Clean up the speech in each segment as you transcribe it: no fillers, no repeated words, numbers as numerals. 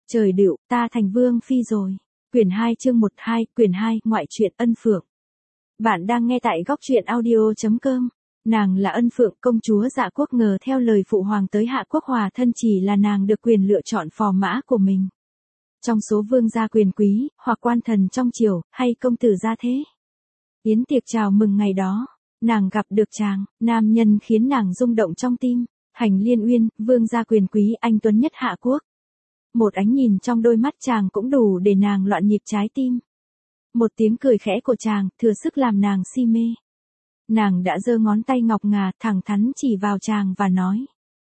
Trời đựu, ta thành vương phi rồi. Quyển 2 chương 12, quyển 2, ngoại truyện Ân Phượng. Bạn đang nghe tại góc truyện audio.com. Nàng là Ân Phượng, công chúa Dạ Quốc, ngờ theo lời phụ hoàng tới Hạ Quốc hòa thân chỉ là nàng được quyền lựa chọn phò mã của mình. Trong số vương gia quyền quý, hoặc quan thần trong triều, hay công tử gia thế. Yến tiệc chào mừng ngày đó, nàng gặp được chàng, nam nhân khiến nàng rung động trong tim. Hành Liên Uyên, vương gia quyền quý anh tuấn nhất Hạ Quốc. Một ánh nhìn trong đôi mắt chàng cũng đủ để nàng loạn nhịp trái tim. Một tiếng cười khẽ của chàng, thừa sức làm nàng si mê. Nàng đã giơ ngón tay ngọc ngà, thẳng thắn chỉ vào chàng và nói.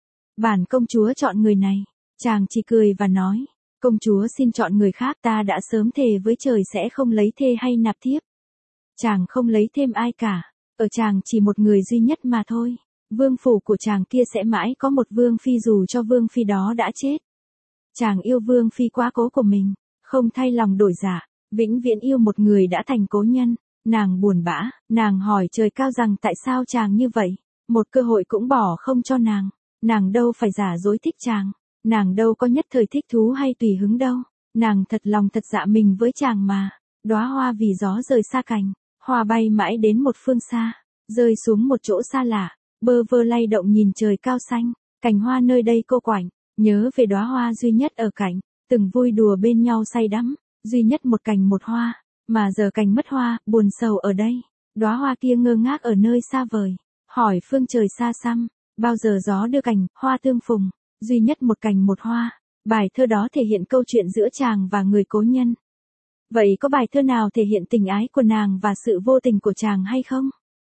Bản công chúa chọn người này. Chàng chỉ cười và nói. Công chúa xin chọn người khác, ta đã sớm thề với trời sẽ không lấy thê hay nạp thiếp. Chàng không lấy thêm ai cả. Ở chàng chỉ một người duy nhất mà thôi. Vương phủ của chàng kia sẽ mãi có một vương phi dù cho vương phi đó đã chết. Chàng yêu vương phi quá cố của mình, không thay lòng đổi dạ, vĩnh viễn yêu một người đã thành cố nhân. Nàng buồn bã, nàng hỏi trời cao rằng tại sao chàng như vậy, một cơ hội cũng bỏ không cho nàng. Nàng đâu phải giả dối thích chàng, nàng đâu có nhất thời thích thú hay tùy hứng đâu, nàng thật lòng thật dạ mình với chàng mà. Đóa hoa vì gió rời xa cành, hoa bay mãi đến một phương xa, rơi xuống một chỗ xa lạ, bơ vơ lay động nhìn trời cao xanh, cành hoa nơi đây cô quạnh. Nhớ về đóa hoa duy nhất ở cạnh, từng vui đùa bên nhau say đắm, duy nhất một cành một hoa, mà giờ cành mất hoa, buồn sầu ở đây. Đóa hoa kia ngơ ngác ở nơi xa vời, hỏi phương trời xa xăm, bao giờ gió đưa cành, hoa tương phùng, duy nhất một cành một hoa. Bài thơ đó thể hiện câu chuyện giữa chàng và người cố nhân. Vậy có bài thơ nào thể hiện tình ái của nàng và sự vô tình của chàng hay không?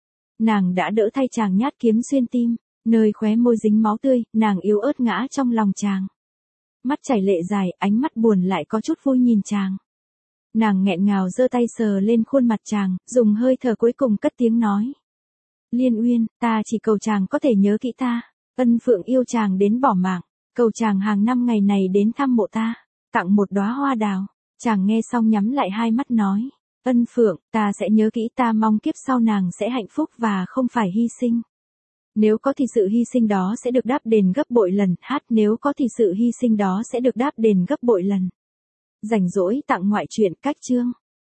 Nàng đã đỡ thay chàng nhát kiếm xuyên tim. Nơi khóe môi dính máu tươi, nàng yếu ớt ngã trong lòng chàng. Mắt chảy lệ dài, ánh mắt buồn lại có chút vui nhìn chàng. Nàng nghẹn ngào giơ tay sờ lên khuôn mặt chàng, dùng hơi thở cuối cùng cất tiếng nói. Liên Uyên, ta chỉ cầu chàng có thể nhớ kỹ ta. Ân Phượng yêu chàng đến bỏ mạng, cầu chàng hàng năm ngày này đến thăm mộ ta, tặng một đóa hoa đào. Chàng nghe xong nhắm lại hai mắt nói. Ân Phượng, ta sẽ nhớ kỹ, ta mong kiếp sau nàng sẽ hạnh phúc và không phải hy sinh. Nếu có thì sự hy sinh đó sẽ được đáp đền gấp bội lần. Nếu có thì sự hy sinh đó sẽ được đáp đền gấp bội lần. Rảnh rỗi tặng ngoại truyện cách chương.